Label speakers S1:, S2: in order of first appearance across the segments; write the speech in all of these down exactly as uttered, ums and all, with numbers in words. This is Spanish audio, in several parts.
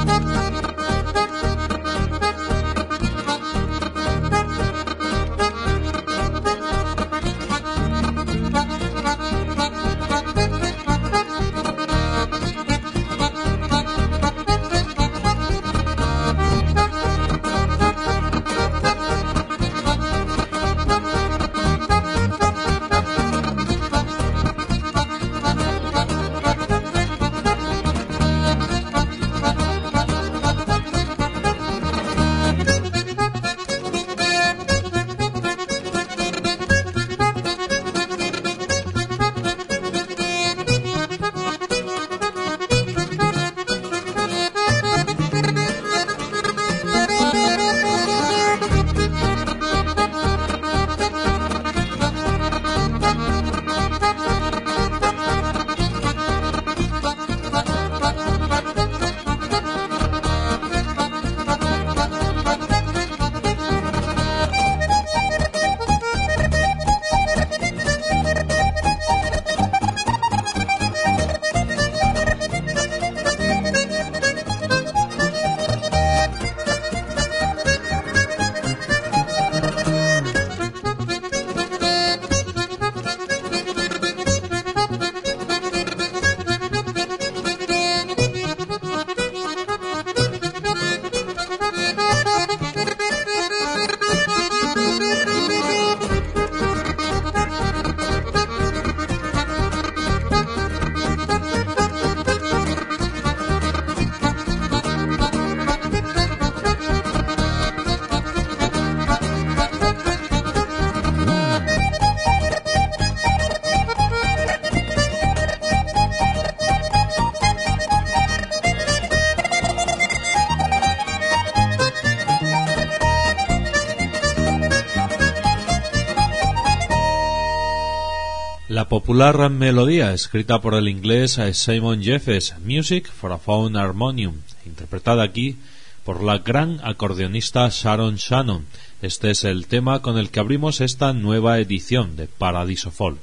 S1: La popular melodía escrita por el inglés Simon Jeffes, Music for a Phone Harmonium, interpretada aquí por la gran acordeonista Sharon Shannon. Este es el tema con el que abrimos esta nueva edición de Paradiso Folk.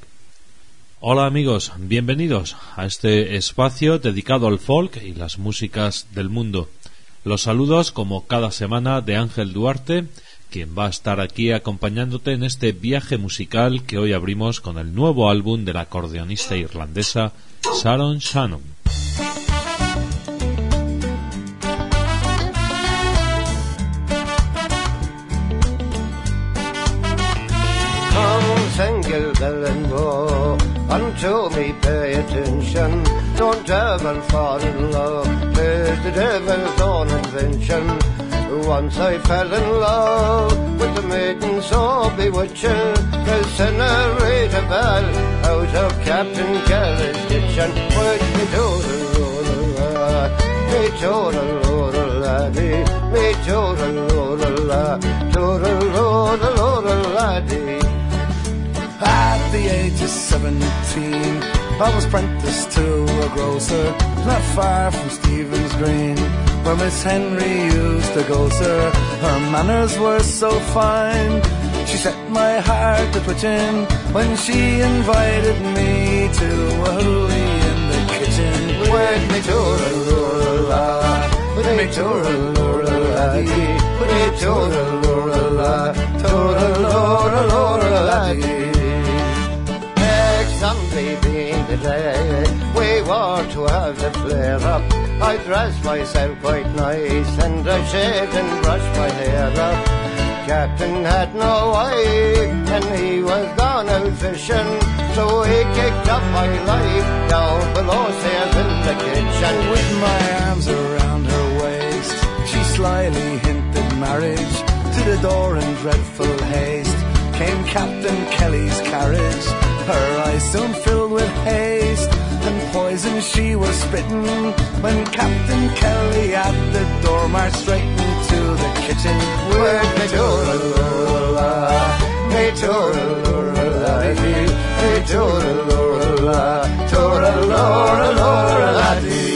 S1: Hola amigos, bienvenidos a este espacio dedicado al folk y las músicas del mundo. Los saludos como cada semana de Ángel Duarte, quien va a estar aquí acompañándote en este viaje musical que hoy abrimos con el nuevo álbum de la acordeonista irlandesa Sharon Shannon.
S2: Unto me pay attention, don't ever fall in love, 'tis the devil's own invention. Once I fell in love with a maiden so bewitching, the Senorita Bell out of Captain Kelly's kitchen. With me toodle-oodle-la, me toodle-oodle-laddie, me toodle-oodle-la, toodle-oodle-oodle-laddie.
S3: At the age of seventeen, I was apprenticed to a grocer, not far from Stephen's Green, where Miss Henry used to go, sir. Her manners were so fine, she set my heart to twitching when she invited me to a hoolie in the kitchen.
S2: With me toodle-oodle-la, with me toodle-oodle-laddie, with me toodle-oodle-la, toodle-oodle-oodle-laddie. Sunday being the day we were to have the flare-up, I dressed myself quite nice and I shaved and brushed my hair up. Captain had no wife and he was gone out fishing, so he kicked up my life down below stairs in the kitchen.
S3: With my arms around her waist, she slyly hinted marriage. To the door in dreadful haste came Captain Kelly's carriage. Her eyes soon filled with haste, and poison she was spitting, when Captain Kelly at the door marched straight into the kitchen.
S2: With me toodle-oodle-la, me toodle-oodle-laddie, me toodle-oodle-la, toodle-oodle-oodle-laddie.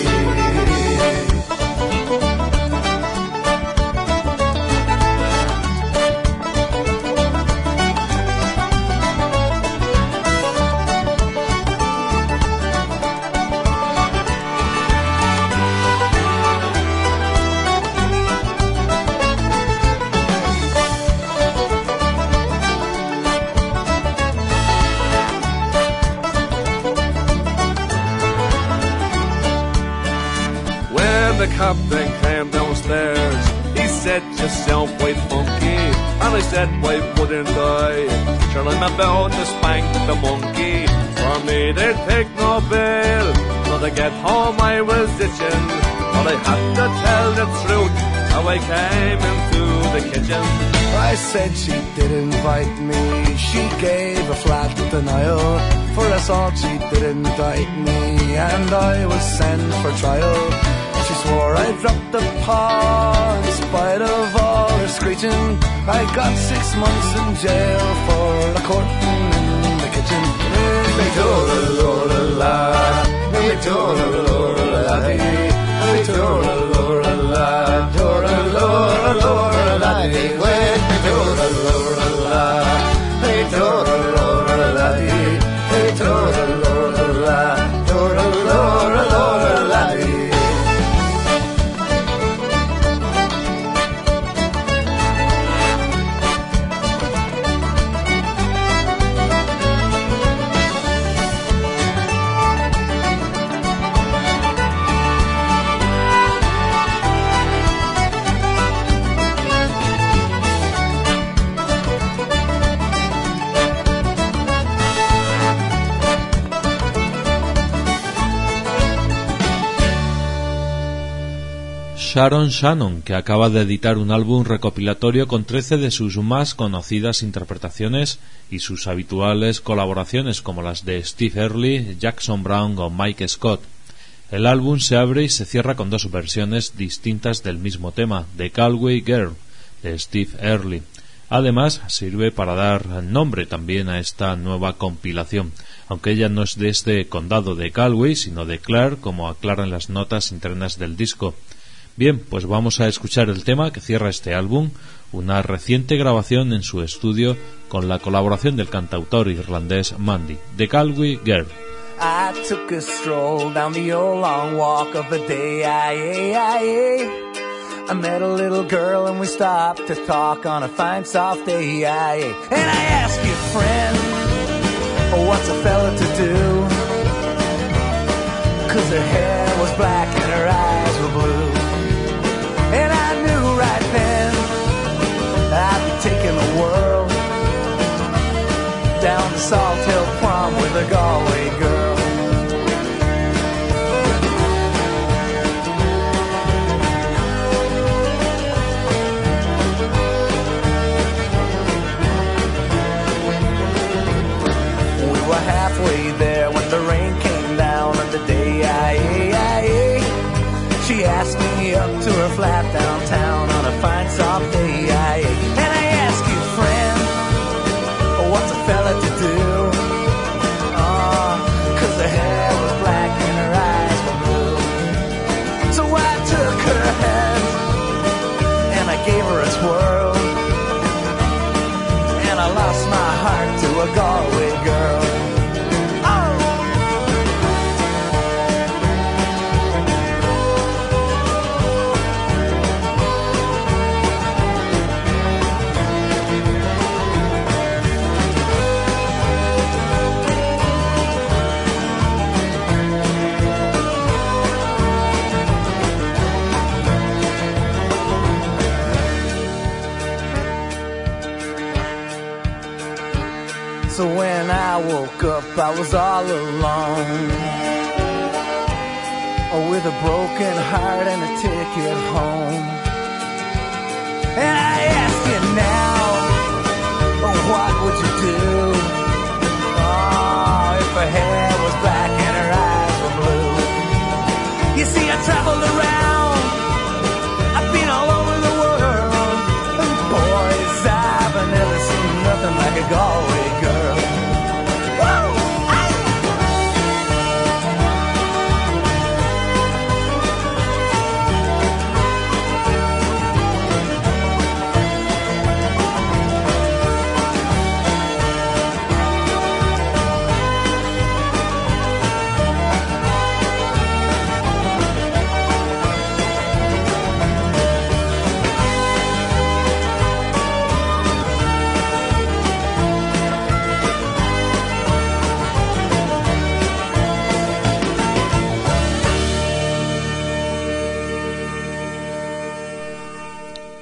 S4: the captain came downstairs, he said, yourself quite funky. And I said, why wouldn't I? Sure, I'm about to spank the monkey. For me, they'd take no bail. So to get home I was itching, but I had to tell the truth, how I came into the kitchen.
S3: I said she did invite me, she gave a flat denial. For assault she did indict me, and I was sent for trial. She swore I dropped the paw in spite of all her screeching. I got six months in jail for the courting in the kitchen. Me toodle-loo-la-la, me toodle-loo-la-la, me toodle-loo-la-la, toodle-loo-la-la, me toodle-loo-la-la, me toodle-loo-la-la, me toodle-loo-la-la, toodle-loo-la-la.
S1: Sharon Shannon, que acaba de editar un álbum recopilatorio con trece de sus más conocidas interpretaciones y sus habituales colaboraciones como las de Steve Earle, Jackson Browne o Mike Scott. El álbum se abre y se cierra con dos versiones distintas del mismo tema, The Galway Girl, de Steve Earle. Además, sirve para dar nombre también a esta nueva compilación, aunque ella no es de este condado de Galway, sino de Clare, como aclaran las notas internas del disco. Bien, pues vamos a escuchar el tema que cierra este álbum, una reciente grabación en su estudio con la colaboración del cantautor irlandés Mandy, The Galway Girl.
S3: I took a stroll down the old long walk of the day. I, I, I met a little girl and we stopped to talk on a fine soft day. I, and I asked you, friend, oh, what's a fella to do? 'Cause her hair was black and her eyes were blue. And I knew right then I'd be taking the world down to Salt Hill Prom with a Galway girl. We were halfway there when the rain came down on the day I, I, I she asked me up to her flat downtown on a fine soft day. I, and I asked you, friend, what's a fella to do? Oh, 'cause her hair was black and her eyes were blue. So I took her hand and I gave her a swirl, and I lost my heart to a Galway girl. So when I woke up, I was all alone, oh, with a broken heart and a ticket home. And I ask you now, oh, what would you do? Oh, if her hair was black and her eyes were blue. You see, I traveled around, I've been all over the world, and boys, I've never seen nothing like a Galway girl.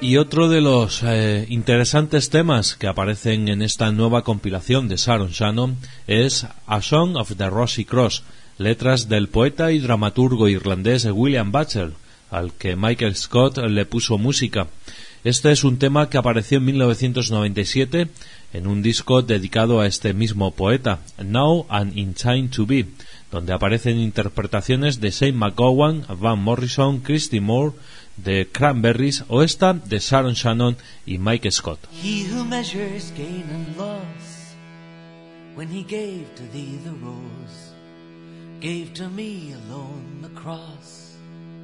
S1: Y otro de los eh, interesantes temas que aparecen en esta nueva compilación de Sharon Shannon es A Song of the Rosy Cross, letras del poeta y dramaturgo irlandés William Butcher, al que Michael Scott le puso música. Este es un tema que apareció en mil novecientos noventa y siete en un disco dedicado a este mismo poeta, Now and in Time to Be, donde aparecen interpretaciones de Shane McGowan, Van Morrison, Christy Moore, de Cranberries o esta de Sharon Shannon y Mike Scott.
S5: He who measures gain and loss, when he gave to thee the rose, gave to me alone the cross.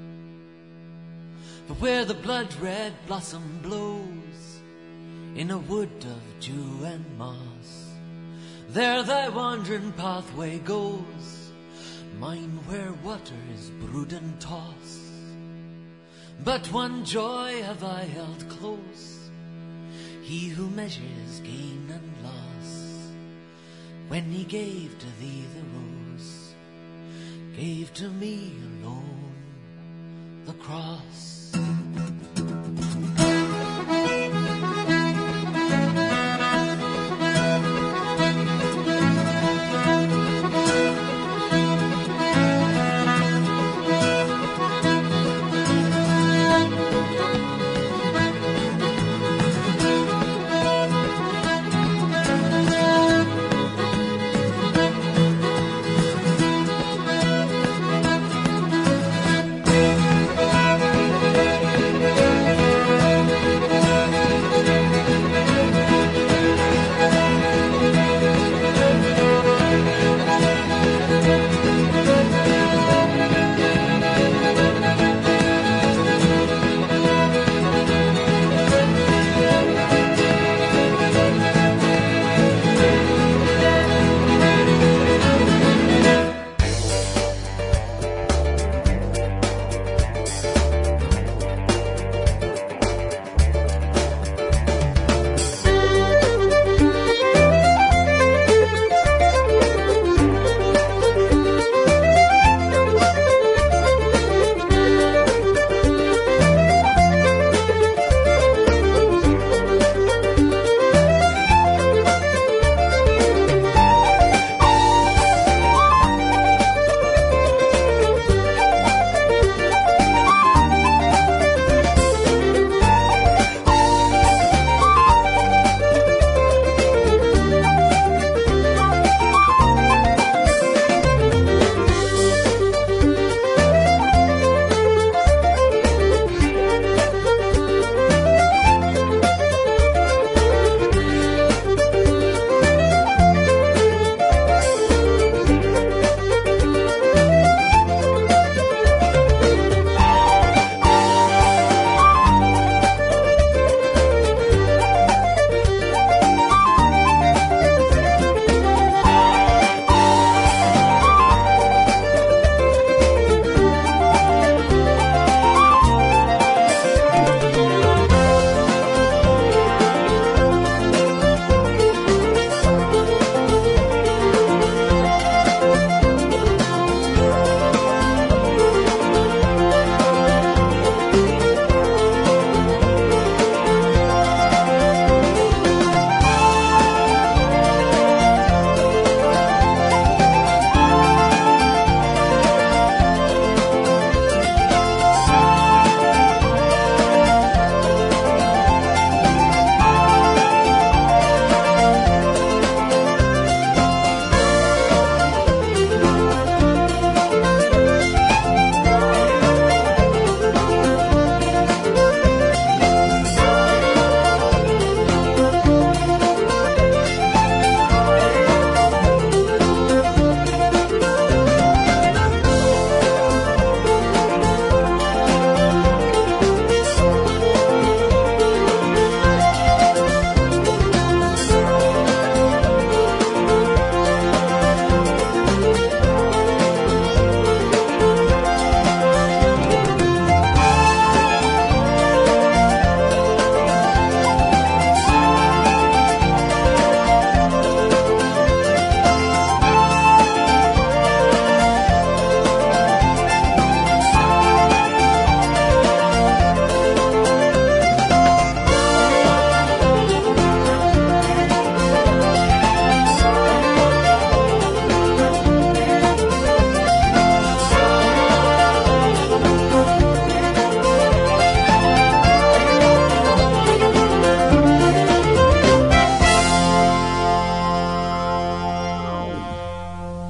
S5: But where the blood-red blossom blows, in a wood of dew and moss, there thy wandering pathway goes, mine where waters brood and toss. But one joy have I held close, he who measures gain and loss, when he gave to thee the rose, gave to me alone the cross.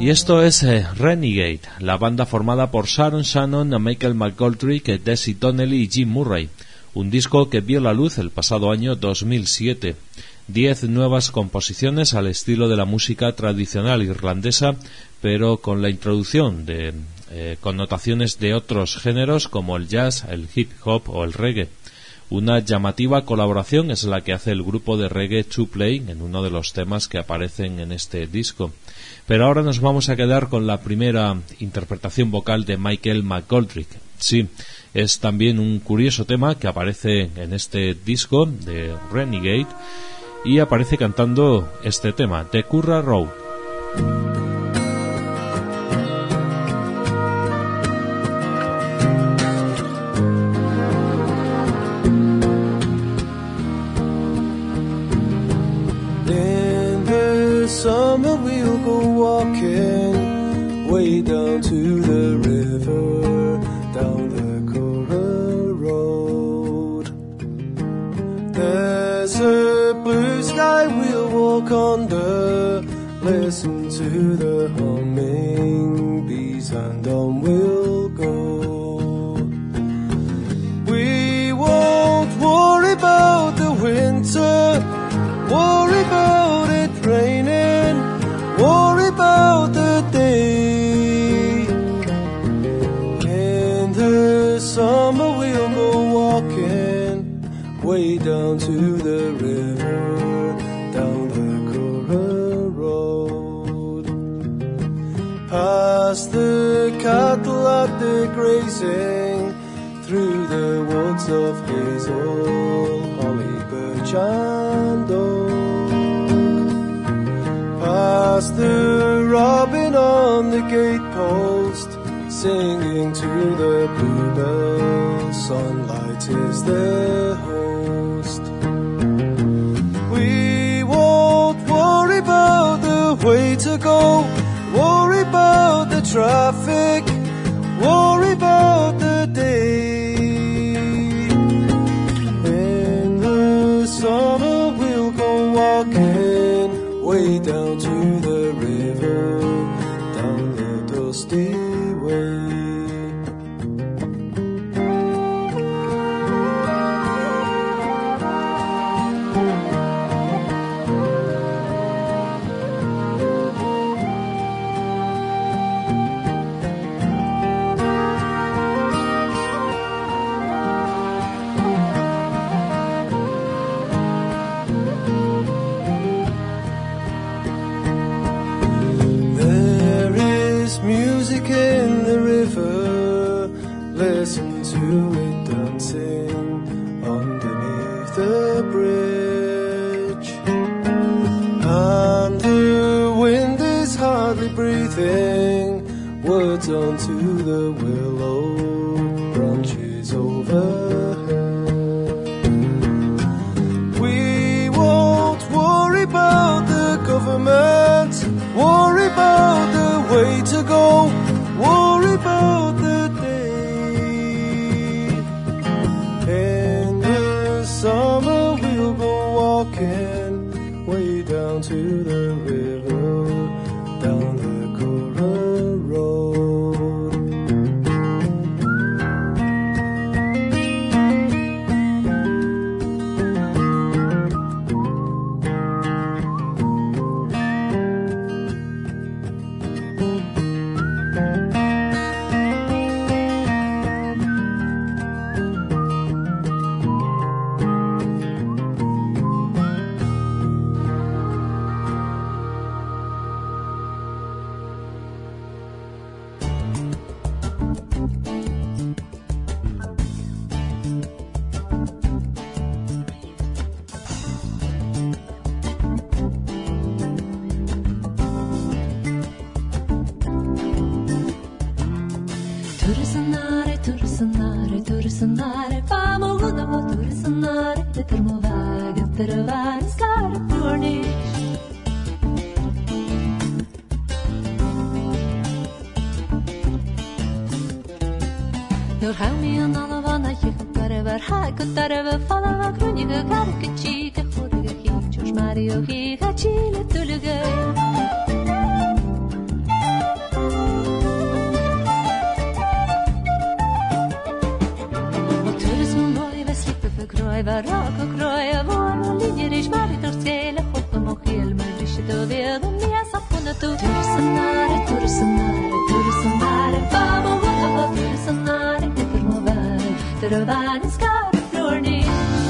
S1: Y esto es eh, Renegade, la banda formada por Sharon Shannon, Michael McGoldrick, Desi Donnelly y Jim Murray, un disco que vio la luz el pasado año dos mil siete. Diez nuevas composiciones al estilo de la música tradicional irlandesa, pero con la introducción de eh, connotaciones de otros géneros como el jazz, el hip hop o el reggae. Una llamativa colaboración es la que hace el grupo de reggae two play en uno de los temas que aparecen en este disco. Pero ahora nos vamos a quedar con la primera interpretación vocal de Michael McGoldrick. Sí, es también un curioso tema que aparece en este disco de Renegade y aparece cantando este tema, The Curragh Road.
S6: Summer we'll go walking way down to the river, down the Curragh Road. There's a blue sky we'll walk under, listen to the humming bees and on we'll go. We won't worry about the winter, worry about it raining, worry about the day. In the summer we'll go walking way down to the river, down the Curragh Road. Past the cattle at the grazing, through the woods of hazel, holly, birch and oak. Past the robin on the gatepost, singing to the bluebell, sunlight is their host. We won't worry about the way to go, worry about the traffic, worry about the day. In the summer we'll go walking way down to the river, down the dusty way. In the river, listen to it dancing underneath the bridge. And the wind is hardly breathing words onto the willow branches overhead. We won't worry about the government, worry about the way to go, worry about the day. In the summer we'll go walking way down to the river, down the Curragh Road.
S7: Tursnare, famo gunamo tursnare, de termovaga, tervar skar pornish. Nur hami anala vana yukare var hakutare va fala va kruniga karkichi ke khodiga hi chosh mario hi hachile tuluga. croy va rock croy von linjer is maar het stelle op de mochel maar is de weer de mia sapuna tu tursanare tursanare tursanare famo va tursanare te per movare te rovan scar florni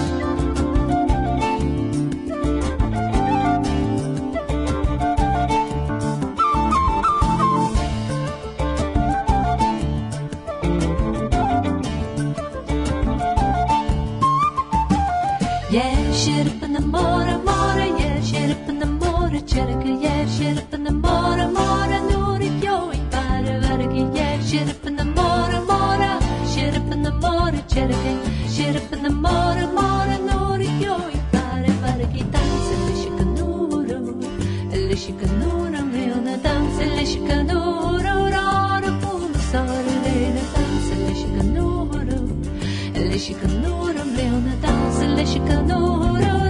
S7: Shirp in the mora mora, yeah, shirp in the mora, cherka, yeah, shirp in the mora mora, nuri pjoi, para vargi, yeah, shirp in the mora mora, shirp in the mora, cherka, shirp in the mora mora, nuri pjoi, para vargi, dansa, lishika nuru, lishika nuru, leona dansa, lishika nuru, rara pula, sara, leona dansa, lishika nuru, lishika nuru, leona dansa, lishika nuru.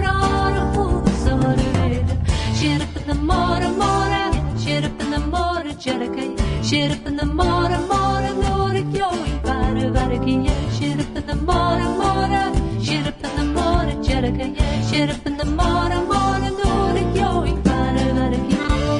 S7: Mora mora, shirp in the mora, cherka, shirp in the mora mora, nuri pjoi, para vargi, yeah, shirp in the mora mora, shirp in the mora, cherka, shirp in the mora mora, nuri pjoi, para vargi.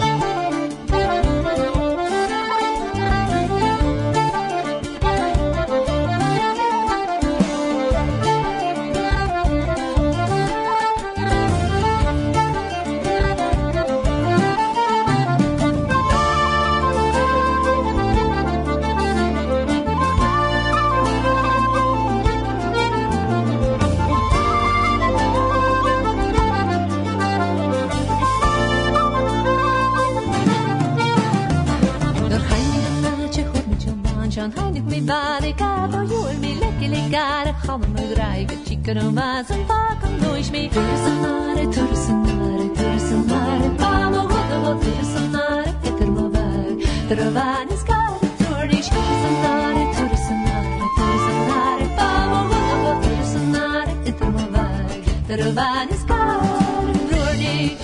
S7: Romazen vaken nooit meer. Tursanare, tursanare, tursanare. Vamo godo, tursanare, eter mo vag. Trovan is kar, turnish. Tursanare, tursanare, tursanare. Vamo godo, tursanare, eter mo vag. Trovan is kar, turnish.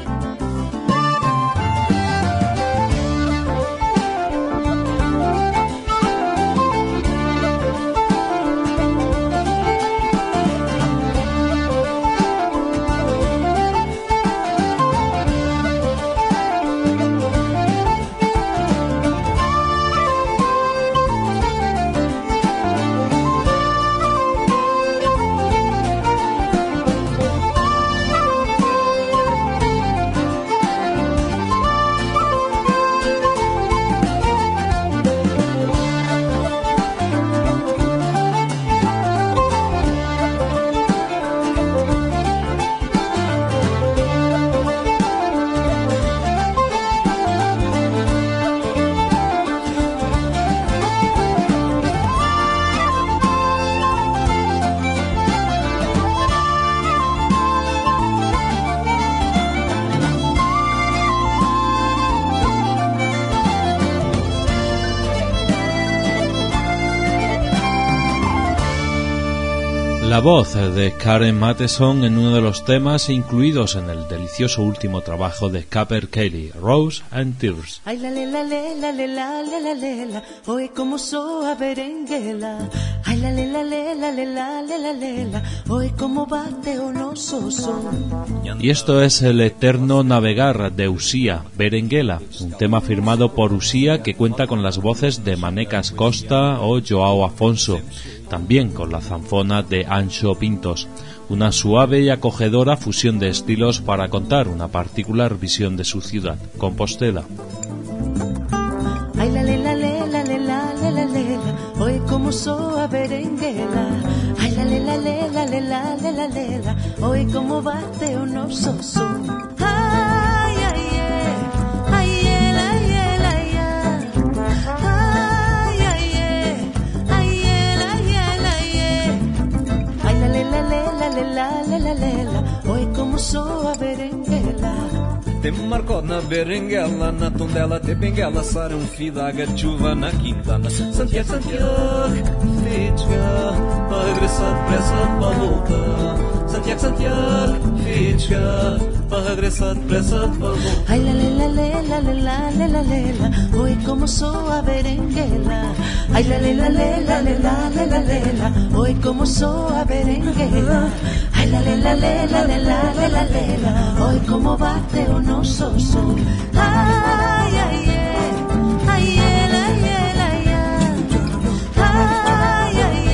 S1: La voz de Karen Matheson en uno de los temas incluidos en el delicioso último trabajo de Caper Cayley, Rose and Tears.
S8: Ay la le la le la le la le la le la, oye como soa berenguela. Ay la le la le la le la le la le la, oye como bate o no soso.
S1: Y esto es el eterno navegar de Usía, Berenguela, un tema firmado por Usía que cuenta con las voces de Manecas Costa o Joao Afonso, también con la zanfona de Anxo Pintos, una suave y acogedora fusión de estilos para contar una particular visión de su ciudad, Compostela.
S8: Ay la le la le la le la le la le la, oye como soa berenguela. Ay la le la le la le la le la le la, oye como bate o no soso. Ay ay ay, ay el ay el ay ay, ay ay ay el ay el ay. Ay la le la le la le la le la le la, oye como soa berenguela.
S9: Te marcou na berenguela, na tondela te benguela, sara um fidaga de chuva na quintana. Santiago, Santiago, fitga, regressa depressa para voltar. Santiago, Santiago, bicha, para regresar depressa de valor.
S8: Ay, la, la, la, la, la, la, la, la, la, la, hoy como soa berenguela. Ay, la, la, la, la, la, la, la, la, la, hoy como soa berenguela. Ay, la, la, la, la, la, la, la, la, la, la, hoy como bate o no soso. Ay, ay, ay, ay, ay, ay, ay, ay, ay, ay, ay.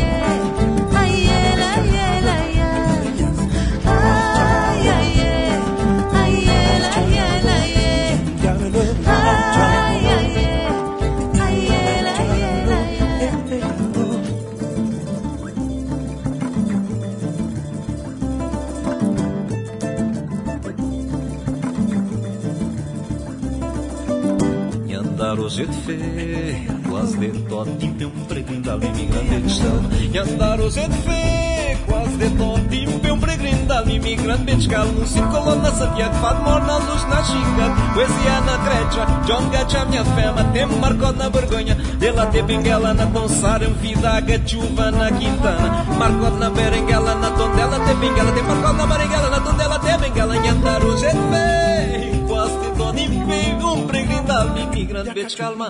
S9: Hoje de fé, quase de totim, um peregrino da imigrante cristão. E andar hoje de fé, quase de totim, um peregrino da imigrante pescal. No cinco colonas, Santiago, Fado, Morna, Luz, na Chica, poesia na crecha, John Gacha, minha fama, tem marcou na vergonha. Dela te benguela na Tonsar, em vida, gachuva na Quintana. Marcou na berenguela, na Tondela, te benguela, tem marcou na berenguela, na Tondela, te benguela. E andar hoje de fé, quase de totim, um peregrino da imigrante pescal. Calma.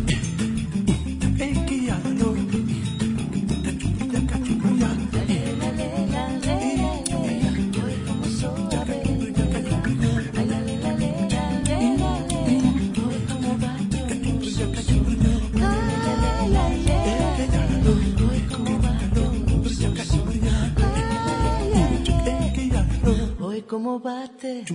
S8: Hoy como bate.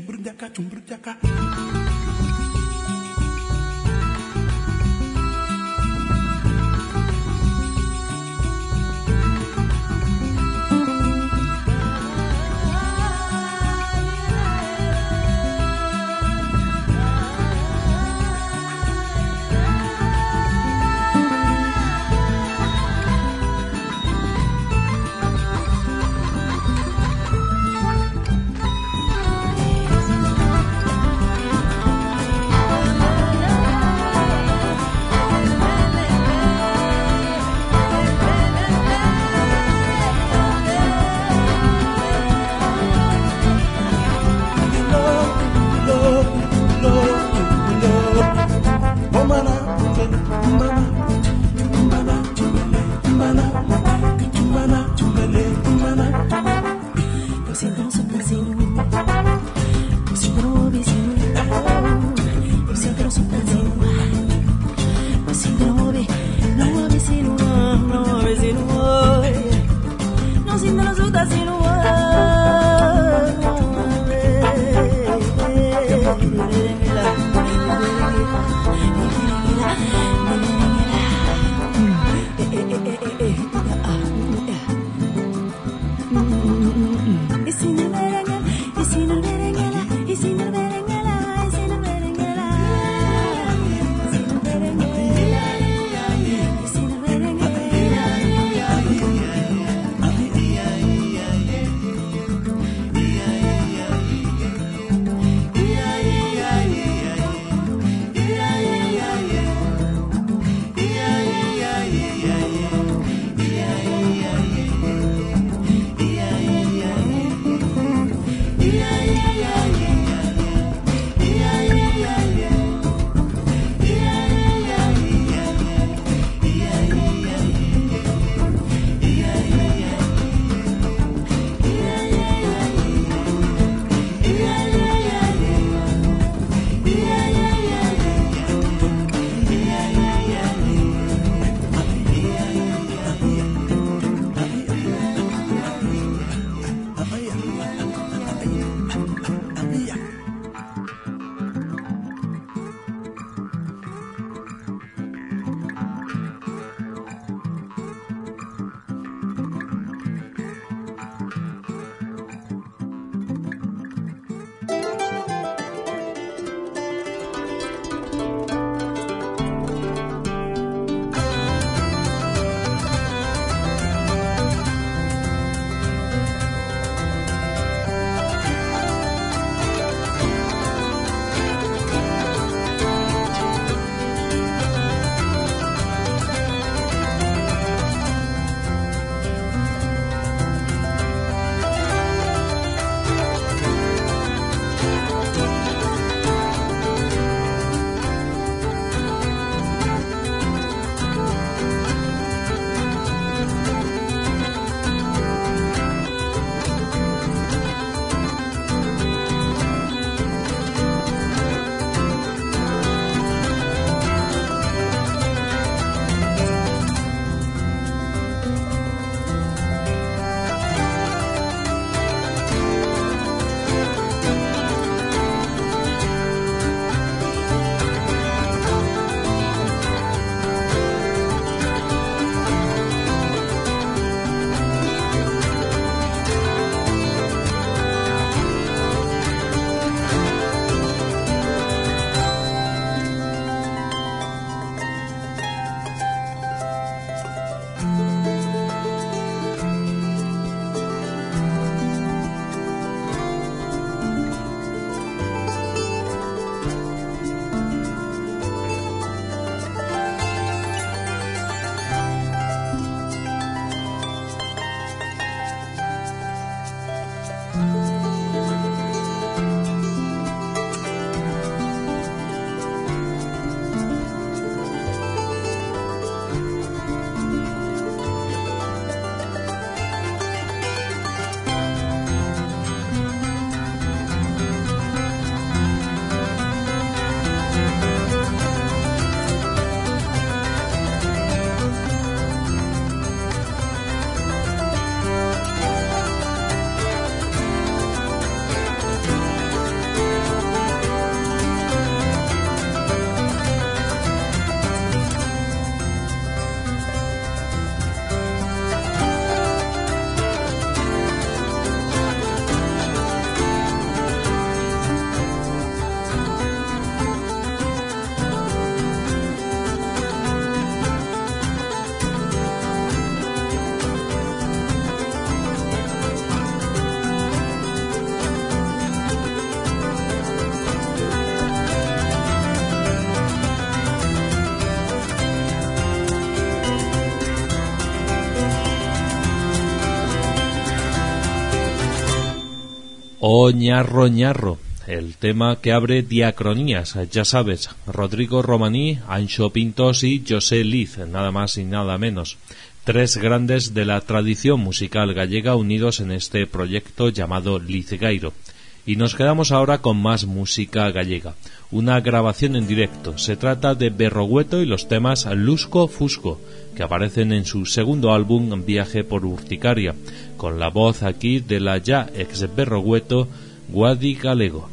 S1: O ñarro ñarro, el tema que abre Diacronías, ya sabes, Rodrigo Romaní, Anxo Pintos y José Liz, nada más y nada menos. Tres grandes de la tradición musical gallega unidos en este proyecto llamado Lizgairo. Y nos quedamos ahora con más música gallega, una grabación en directo. Se trata de Berrogueto y los temas Lusco Fusco, que aparecen en su segundo álbum Viaje por Urticaria, con la voz aquí de la ya ex Berrogueto Guadi Galego.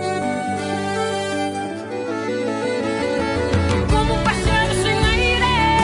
S7: Como pássaro sen aire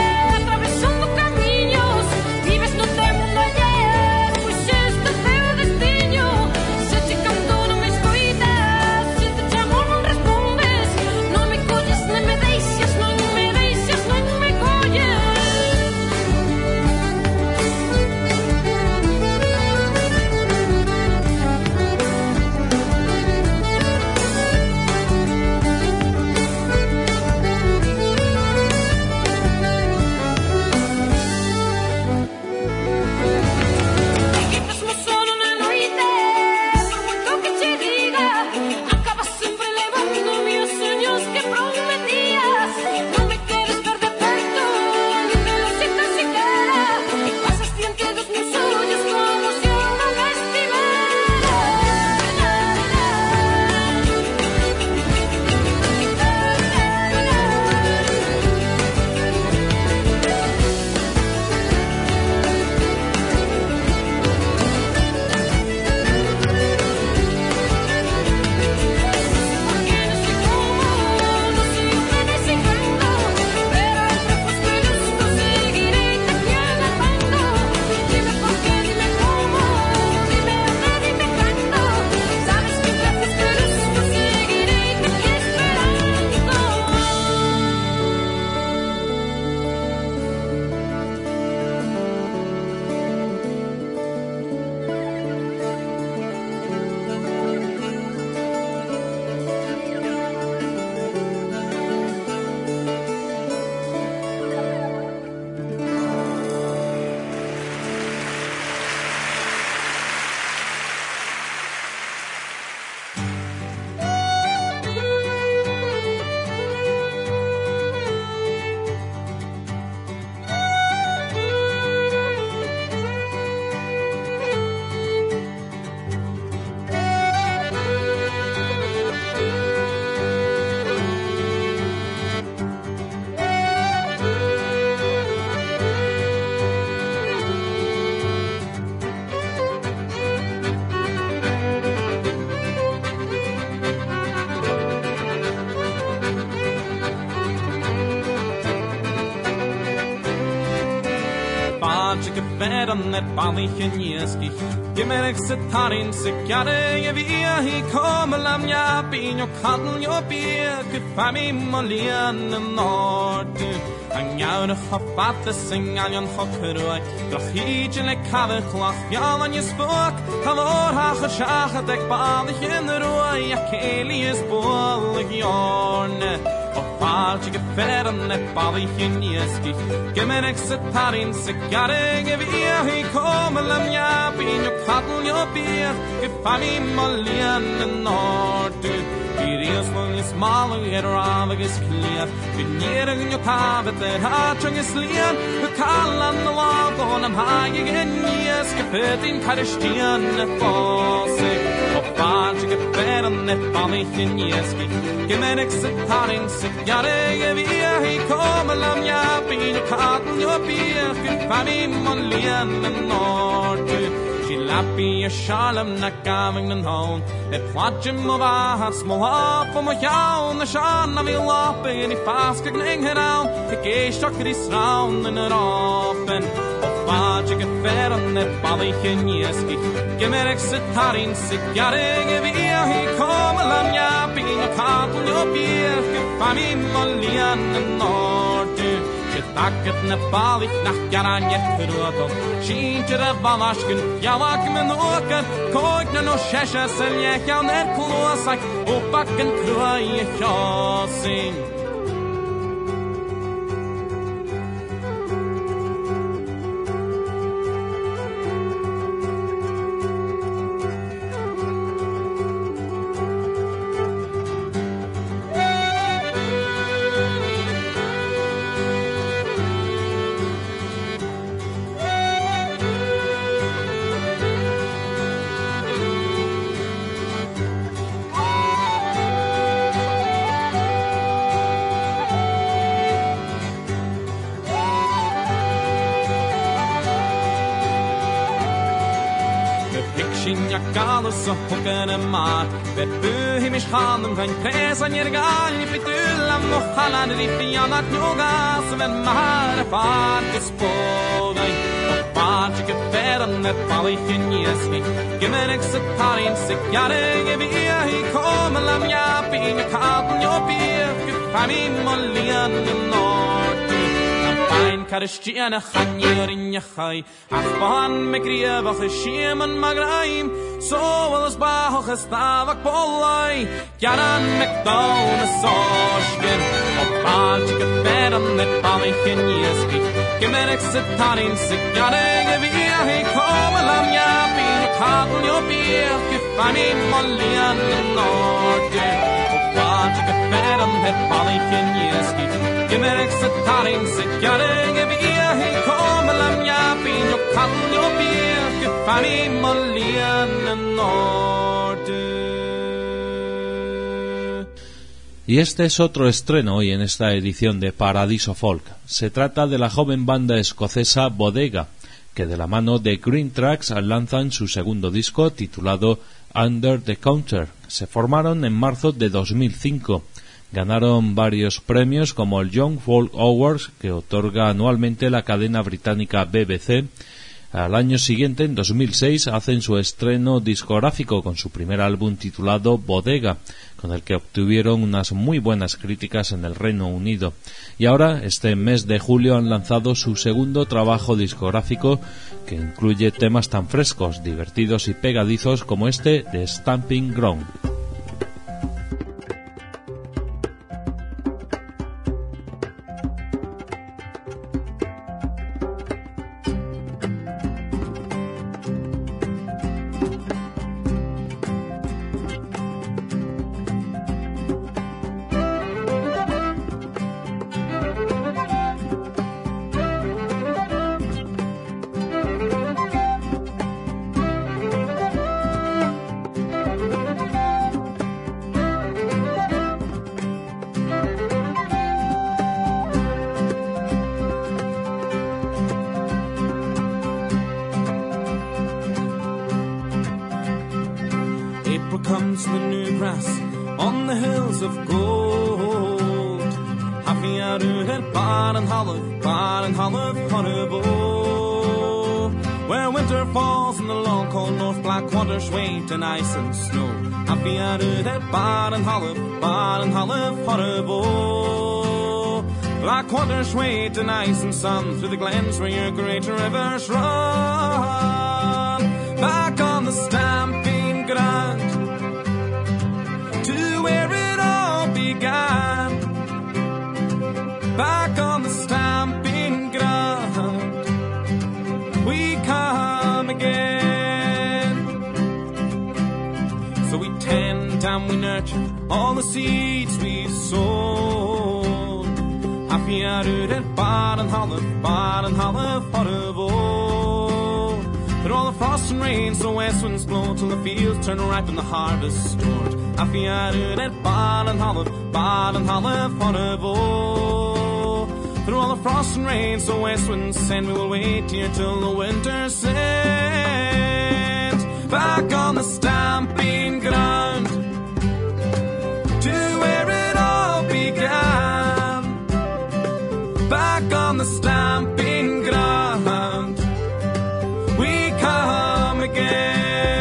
S10: fáilte go fer an net bailíche níosci. Gimmer ag sa tarin sa cearre a bhí hí comel am neapín o cadl o bí go fami molian an norte. An ngear a chofata syng alion chocroi Grachídyn le café chlach Fial an ysbwc Halor hach a siach a deg balich yn y rwy A ceili ysbwl ag iorne O fáilte go fer an net balich yn iesgi Gymyn ag sa tarin sa gareg a fi Hí comel am neapín o cadl o bí Go fami molian an norte Irios mwng is malu er raf agos clear Gynir ag yn yw tafod er hatrang is lian Y calan y lag o'n am hag ag yn nias Gyffedin caristian y ffosig O fáilte go fer an net balich yn iesgi Gymyn ag sa tarin sa gareg a fi Hí comel am neapín o cadl o bí Go fami molian yn norte She lappy a shalom na gaving an home. The plodgem of a hat small up on my yawn. The shan of a lop and if fast getting her down. The gay shock is round and it open. Of magic a fair on the bally yeski. Give me exit tarin cigarre. Give me he come along yapping a carton of beer. Give me Molian and Norte. Taket na balich nach garanje krudom Shintere vanashkin Javak men åker Kognen och käscha Säljekan är klåsak Och backen kröje tjasing Så hugger en mar Vet bu himish khanum kan presa ner gal I fitulam och hallan riffian att noga som en mar part spågai Och part jag färden ett balichen jesvi Gemen exetarin sigare gevi I kommer lam ja pin kapen jo bir fami molian norte Ein Karistiana Khanyer in Yachai Achban Megriya Vachishim Magraim So was Bahoch Estavak Polai Yaran McDown Soshkin Of Baltic Fedam Net Balichin Yeski Gimenek Sitarin Sigare Gavia He Komalam Yapin Kabul Yobir Kifani Molian Norte Of Baltic Fedam Net Balichin Yeski Gimenek Sitarin Sigare Gavia He Komalam Yapin Kabul Yobir Kifani Molian Norte.
S1: Y este es otro estreno hoy en esta edición de Paradiso Folk. Se trata de la joven banda escocesa Bodega, que de la mano de Green Tracks lanzan su segundo disco titulado Under the Counter. Se formaron en marzo de dos mil cinco. Ganaron varios premios como el Young Folk Awards, que otorga anualmente la cadena británica B B C. Al año siguiente, en dos mil seis, hacen su estreno discográfico con su primer álbum titulado Bodega, con el que obtuvieron unas muy buenas críticas en el Reino Unido. Y ahora, este mes de julio, han lanzado su segundo trabajo discográfico, que incluye temas tan frescos, divertidos y pegadizos como este de Stamping Ground.
S10: Comes the new grass on the hills of gold. Happy out of bar and hollow, bar and hollow, hollow. where winter falls in the long cold north, black waters wait in ice and snow. Happy out of that bar and hollow, bar and hollow, horrible. Black waters wait in ice and sun through the glens where your great rivers run. Back on the stamping ground to where it all began. Back on the stamping ground we come again. So we tend and we nurture all the seeds we sown. Happy out of that bar and hollow, bar and hollow, horrible. Through all the frost and rain, so west winds blow till the fields turn ripe and the harvest stored. Happy out of that bar and hollow, bar and hollow, horrible. Through all the frost and rain, so west winds send, we will wait here till the winter sends. Back on the stamping ground to where it all began. Back on the stamping ground we come again.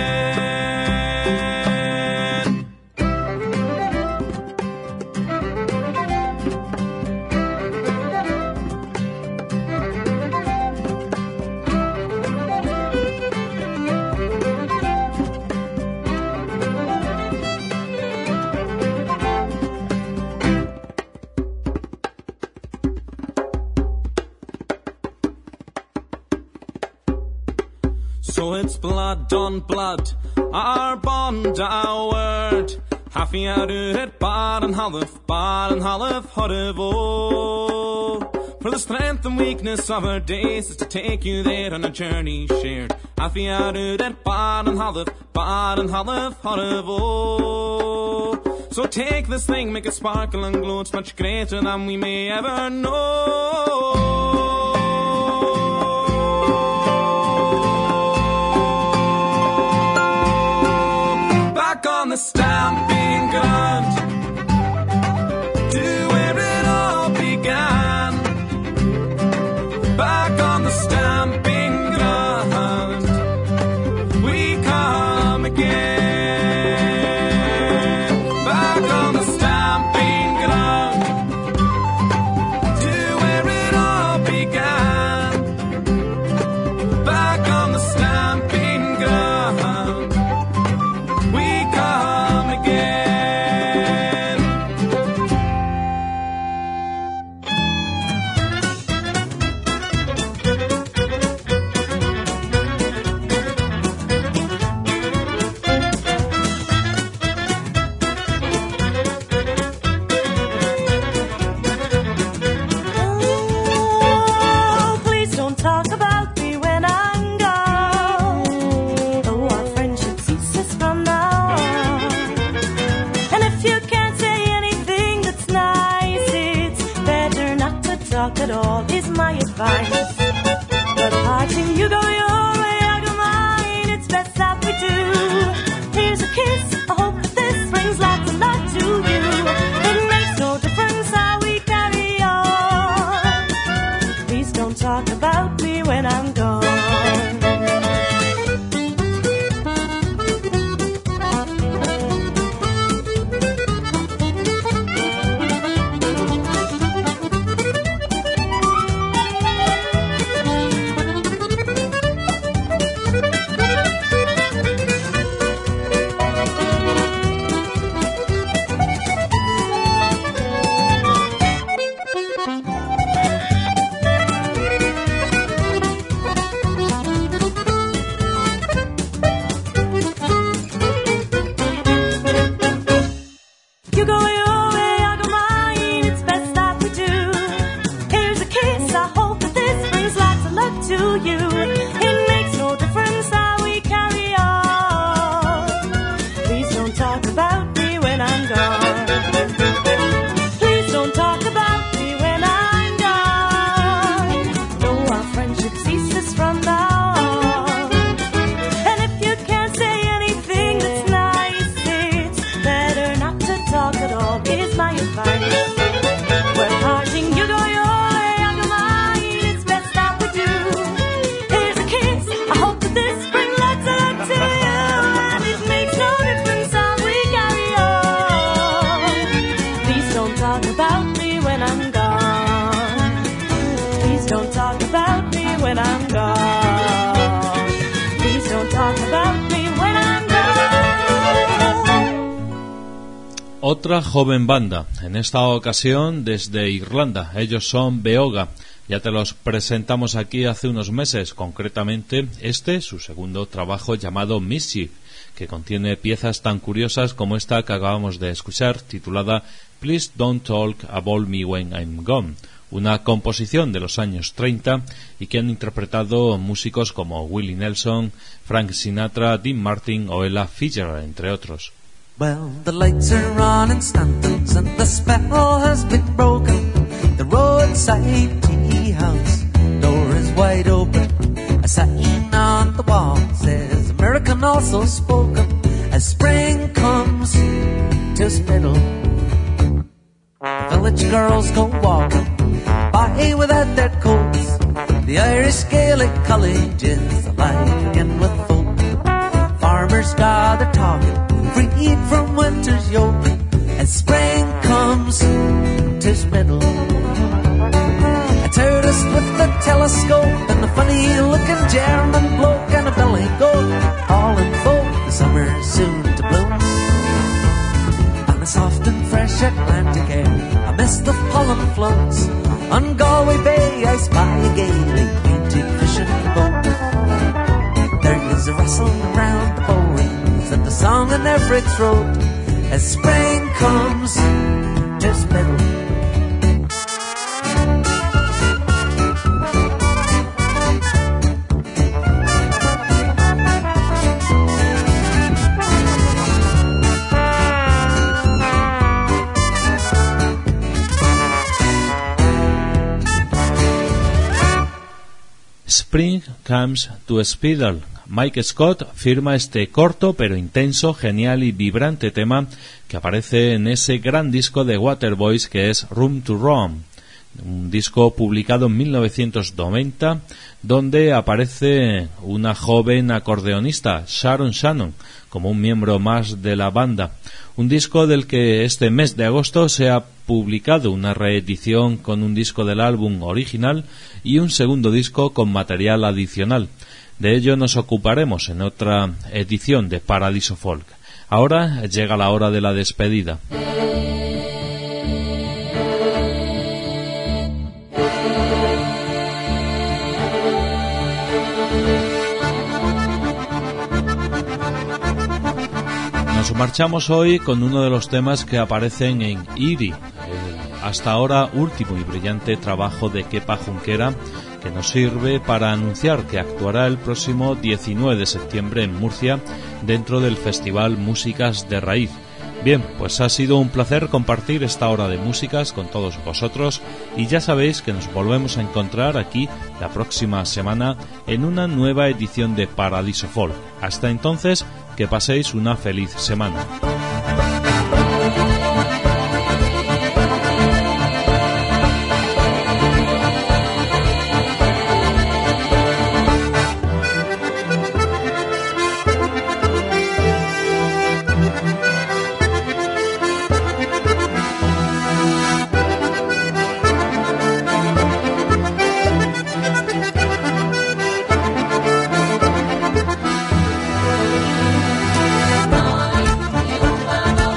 S10: So it's blood on blood, our bond, our word. Happy out of it, bar and hollow, bar and hollow, horrible. For the strength and weakness of our days is to take you there on a journey shared. Happy out of it, bar and hollow, bar and hollow, horrible. So take this thing, make it sparkle and glow. It's much greater than we may ever know. On the stamping ground to where it all began. Back on the stamping ground we come again. Back on the stamping ground to where it all began. Back on the stamping ground we come again.
S8: Oh, please don't talk about me when I'm gone. Oh, our friendship ceases from now on. And if you can't say anything that's nice, it's better not to talk at all, is my advice. But parting, you go your way, I go mine, it's best that we do. Here's a kiss, I hope that this brings lots of love to you. It makes no difference how we carry on. Please don't talk about me when I'm gone.
S11: don't talk about me when I'm gone. Please don't talk about me when I'm gone.
S1: Otra joven banda, en esta ocasión desde Irlanda. Ellos son Beoga. Ya te los presentamos aquí hace unos meses, concretamente este, su segundo trabajo llamado Mischief, que contiene piezas tan curiosas como esta que acabamos de escuchar, titulada Please Don't Talk About Me When I'm Gone, una composición de los años treinta y que han interpretado músicos como Willie Nelson, Frank Sinatra, Dean Martin o Ella Fitzgerald, entre otros.
S5: Well, the lights are on in Stanton's and the spell has been broken. The roadside tea house door is wide open. A sign on the wall says American also spoken as spring comes to Spittle. The village girls go walking by without their coats. The Irish Gaelic college is alive again with folk. Farmers gather talking, freed from winter's yoke, as spring comes to Spittle. A tourist with a telescope and a funny-looking German bloke and a belly goat, all in folk, the summer's soon to bloom. On a soft and fresh Atlantic air, a mist of pollen floats. On Galway Bay I spy a gaily painted fishing boat. There is a rustling around the bowlines and the song in every throat as spring comes to Spittle.
S1: Spring Comes to Spittle. Mike Scott firma este corto pero intenso, genial y vibrante tema que aparece en ese gran disco de Waterboys que es Room to Roam, un disco publicado en mil novecientos noventa donde aparece una joven acordeonista, Sharon Shannon, como un miembro más de la banda. Un disco del que este mes de agosto se ha publicado una reedición con un disco del álbum original y un segundo disco con material adicional. De ello nos ocuparemos en otra edición de Paradiso Folk. Ahora llega la hora de la despedida. Nos marchamos hoy con uno de los temas que aparecen en Eerie, el hasta ahora último y brillante trabajo de Kepa Junquera, que nos sirve para anunciar que actuará el próximo diecinueve de septiembre en Murcia dentro del Festival Músicas de Raíz. Bien, pues ha sido un placer compartir esta hora de músicas con todos vosotros y ya sabéis que nos volvemos a encontrar aquí la próxima semana en una nueva edición de Paradiso Folk. Hasta entonces, que paséis una feliz semana.
S7: Bye.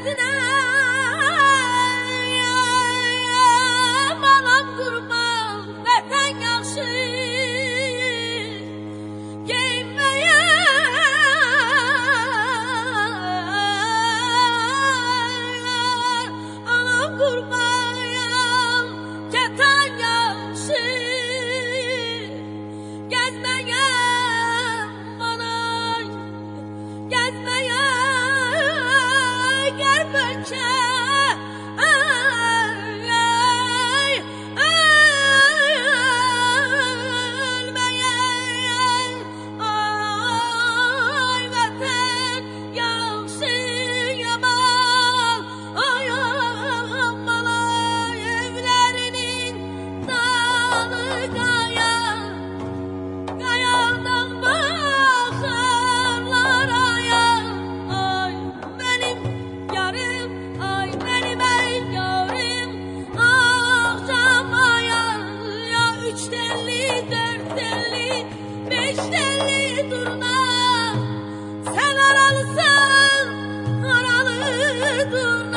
S12: Sen aralısın, aralı dur.